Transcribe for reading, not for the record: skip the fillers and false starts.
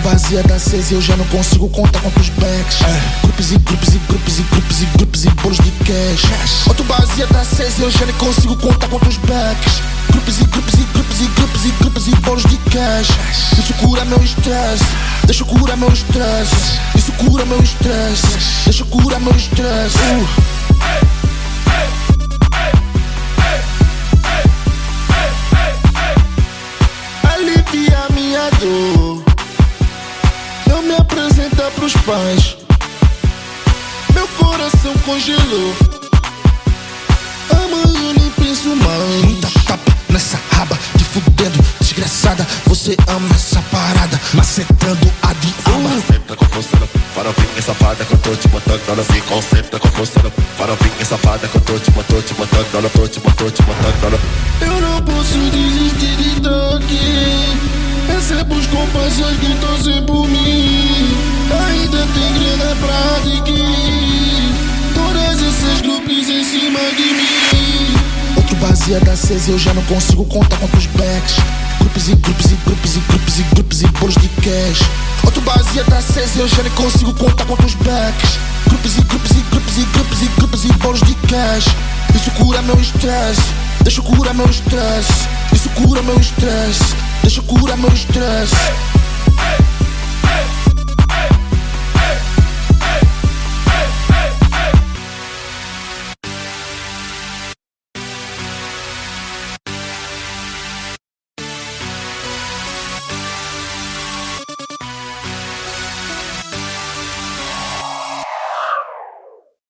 baseada acesa, eu já não consigo contar quantos backs. Grupos e grupos e grupos e grupos e grupos e bolos de cash. Outro baseada acesa, eu já nem consigo contar quantos backs. Grupos e grupos e grupos e grupos e grupos e bolos de cash. Isso cura meu estresse, deixa eu curar meu estresse. Isso cura meu estresse, deixa eu curar meu estresse. Alivia minha dor, não me apresenta pros pais. Meu coração congelou, amanhã nem penso mais. Muita tapa nessa raba, te fudendo, desgraçada. Você ama essa parada, macetando a diaba. Concentra com força, farofinha safada que eu tô te botando. Ela se concentra com força, farofinha safada que eu tô te botando. Ela tô te botando. Eu não posso desistir de toque. Recebo os comparsas que torcem por mim. Ainda tem grana pra adquirir. Todas essas grupos em cima de mim. Outro baseada acesa, eu já não consigo contar quantos backs. Grupos e grupos e grupos e grupos e grupos e bolos de cash. Outro baseada acesa, eu já nem consigo contar quantos backs. Grupos e grupos e grupos e grupos e grupos e bolos de cash. Isso cura meu estresse, deixa eu curar meu estresse. Isso cura meu estresse, deixa eu curar meu estresse.